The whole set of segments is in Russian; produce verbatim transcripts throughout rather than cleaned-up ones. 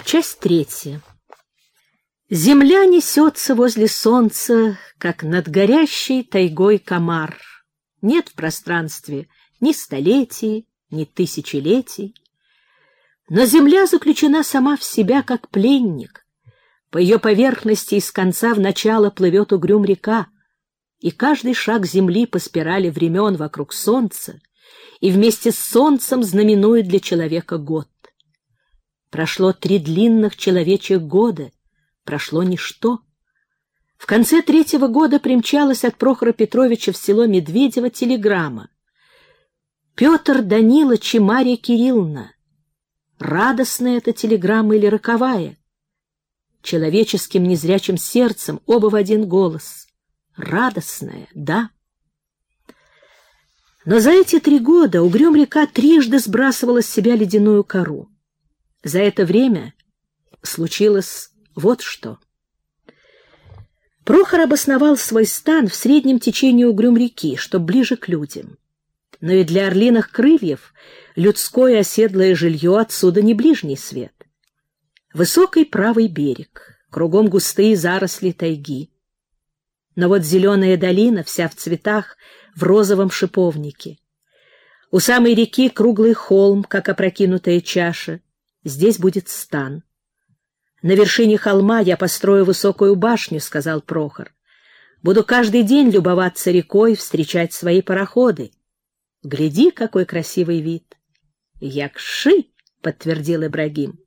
Часть третья. Земля несется возле солнца, как над горящей тайгой комар. Нет в пространстве ни столетий, ни тысячелетий. Но земля заключена сама в себя, как пленник. По ее поверхности из конца в начало плывет угрюм река, и каждый шаг земли по спирали времен вокруг солнца и вместе с солнцем знаменует для человека год. Прошло три длинных человечьих года, прошло ничто. В конце третьего года примчалась от Прохора Петровича в село Медведево телеграмма. «Петр Данилович и Марья Кирилловна». Радостная эта телеграмма или роковая? Человеческим незрячим сердцем оба в один голос. Радостная, да. Но за эти три года угрюм река трижды сбрасывала с себя ледяную кору. За это время случилось вот что. Прохор обосновал свой стан в среднем течении угрюм реки, чтоб ближе к людям. Но и для орлиных крыльев людское оседлое жилье отсюда не ближний свет. Высокий правый берег, кругом густые заросли тайги. Но вот зеленая долина вся в цветах, в розовом шиповнике. У самой реки круглый холм, как опрокинутая чаша. Здесь будет стан. На вершине холма я построю высокую башню, — сказал Прохор. Буду каждый день любоваться рекой, встречать свои пароходы. Гляди, какой красивый вид. Якши, — подтвердил Ибрагим.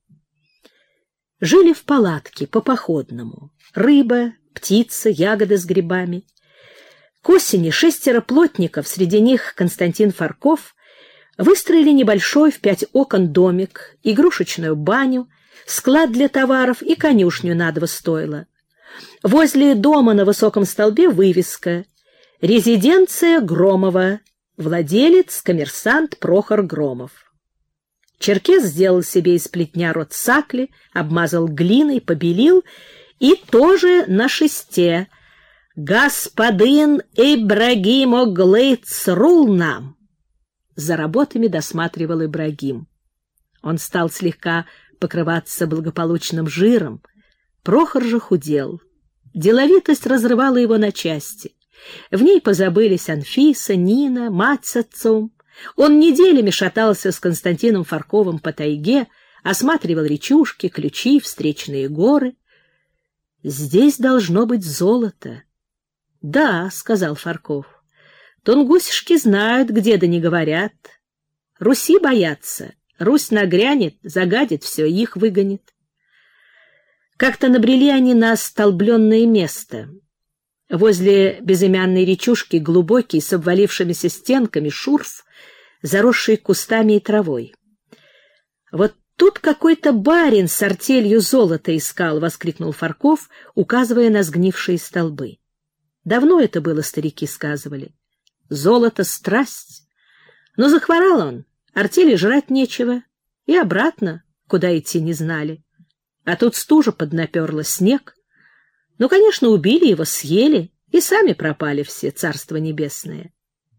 Жили в палатке, по-походному. Рыба, птица, ягоды с грибами. К осени шестеро плотников, среди них Константин Фарков, выстроили небольшой в пять окон домик, игрушечную баню, склад для товаров и конюшню на два стойла. Возле дома на высоком столбе вывеска «Резиденция Громова. Владелец, коммерсант Прохор Громов». Черкес сделал себе из плетня рот сакли, обмазал глиной, побелил и тоже на шесте «Господин Ибрагим Оглы црул нам». За работами досматривал Ибрагим. Он стал слегка покрываться благополучным жиром. Прохор же худел. Деловитость разрывала его на части. В ней позабылись Анфиса, Нина, мать с отцом. Он неделями шатался с Константином Фарковым по тайге, осматривал речушки, ключи, встречные горы. «Здесь должно быть золото». «Да», — сказал Фарков. «Тунгусишки знают, где да не говорят. Руси боятся. Русь нагрянет, загадит все, их выгонит». Как-то набрели они на столбленное место. Возле безымянной речушки глубокий, с обвалившимися стенками, шурф, заросший кустами и травой. «Вот тут какой-то барин с артелью золота искал», — воскликнул Фарков, указывая на сгнившие столбы. «Давно это было, старики сказывали. Золото — страсть. Но захворал он, артели жрать нечего, и обратно, куда идти не знали. А тут стужа поднаперла, снег. Ну, конечно, убили его, съели, и сами пропали все, царство небесное».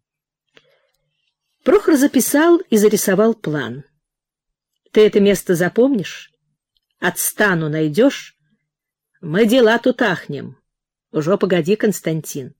Прохор записал и зарисовал план. «Ты это место запомнишь? От стану найдешь? Мы дела тут ахнем. Уже погоди, Константин».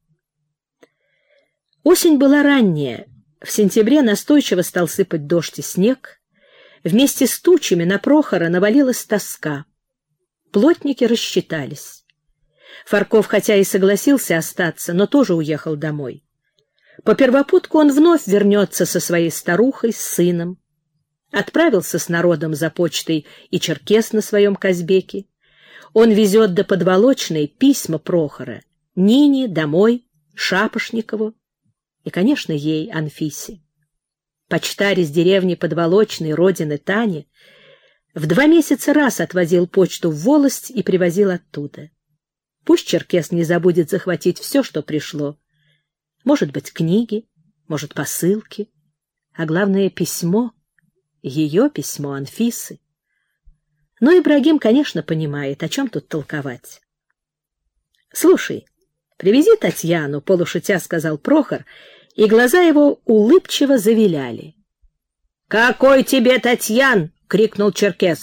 Осень была ранняя. В сентябре настойчиво стал сыпать дождь и снег. Вместе с тучами на Прохора навалилась тоска. Плотники рассчитались. Фарков, хотя и согласился остаться, но тоже уехал домой. По первопутку он вновь вернется со своей старухой, с сыном. Отправился с народом за почтой и черкес на своем Казбеке. Он везет до Подволочной письма Прохора Нине, домой, Шапошникову и, конечно, ей, Анфисе. Почтарь из деревни Подволочной, родины Тани, в два месяца раз отвозил почту в волость и привозил оттуда. Пусть черкес не забудет захватить все, что пришло. Может быть, книги, может, посылки, а главное — письмо, ее письмо, Анфисы. Но Ибрагим, конечно, понимает, о чем тут толковать. «Слушай, привези Татьяну», — полушутя сказал Прохор, и глаза его улыбчиво завиляли. «Какой тебе Татьян?» — крикнул черкес.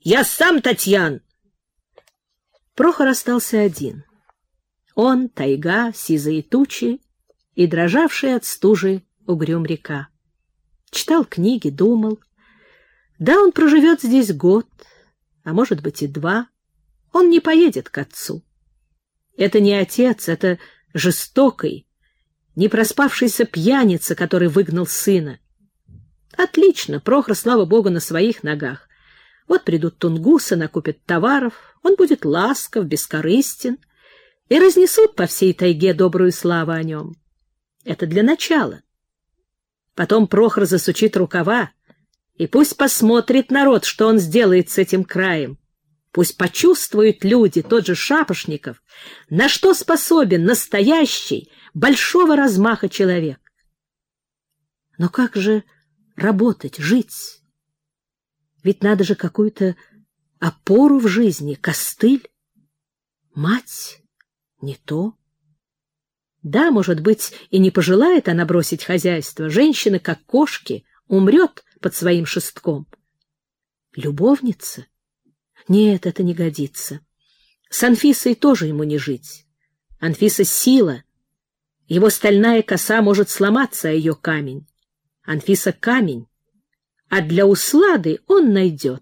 Я сам, Татьян!» Прохор остался один. Он, тайга, сизые тучи и дрожавшая от стужи угрюм река. Читал книги, думал. Да, он проживет здесь год, а может быть и два. Он не поедет к отцу. Это не отец, это жестокий, не проспавшийся пьяница, который выгнал сына. Отлично, Прохор, слава богу, на своих ногах. Вот придут тунгусы, накупят товаров, он будет ласков, бескорыстен, и разнесут по всей тайге добрую славу о нем. Это для начала. Потом Прохор засучит рукава, и пусть посмотрит народ, что он сделает с этим краем. Пусть почувствуют люди, тот же Шапошников, на что способен настоящий, большого размаха человек. Но как же работать, жить? Ведь надо же какую-то опору в жизни, костыль. Мать не то. Да, может быть, и не пожелает она бросить хозяйство. Женщина, как кошки, умрет под своим шестком. Любовница? Нет, это не годится. С Анфисой тоже ему не жить. Анфиса — сила. Его стальная коса может сломаться о ее камень. Анфиса — камень. А для услады он найдет.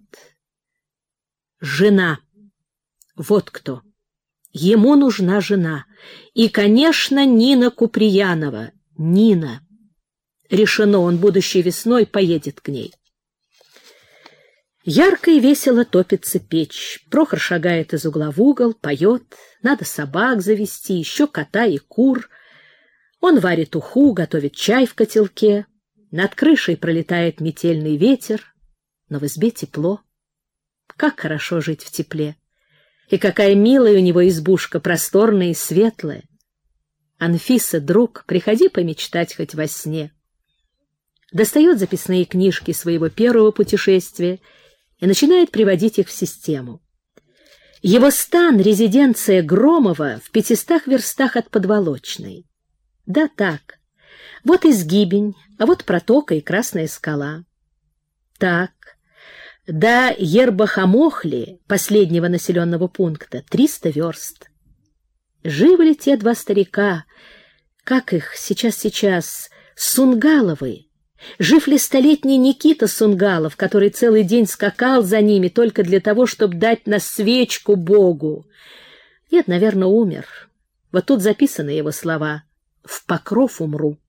Жена. Вот кто. Ему нужна жена. И, конечно, Нина Куприянова. Нина. Решено, он будущей весной поедет к ней. Ярко и весело топится печь. Прохор шагает из угла в угол, поет. Надо собак завести, еще кота и кур. Он варит уху, готовит чай в котелке. Над крышей пролетает метельный ветер, но в избе тепло. Как хорошо жить в тепле! И какая милая у него избушка, просторная и светлая. Анфиса, друг, приходи помечтать хоть во сне. Достает записные книжки своего первого путешествия и начинает приводить их в систему. Его стан — резиденция Громова в пятистах верстах от Подволочной. Да так. Вот изгибень, а вот протока и Красная скала. Так. До Ербахамохли, последнего населенного пункта, триста верст. Живы ли те два старика, как их сейчас-сейчас, Сунгаловы? Жив ли столетний Никита Сунгалов, который целый день скакал за ними только для того, чтобы дать на свечку Богу? Нет, наверное, умер. Вот тут записаны его слова: «В покров умру».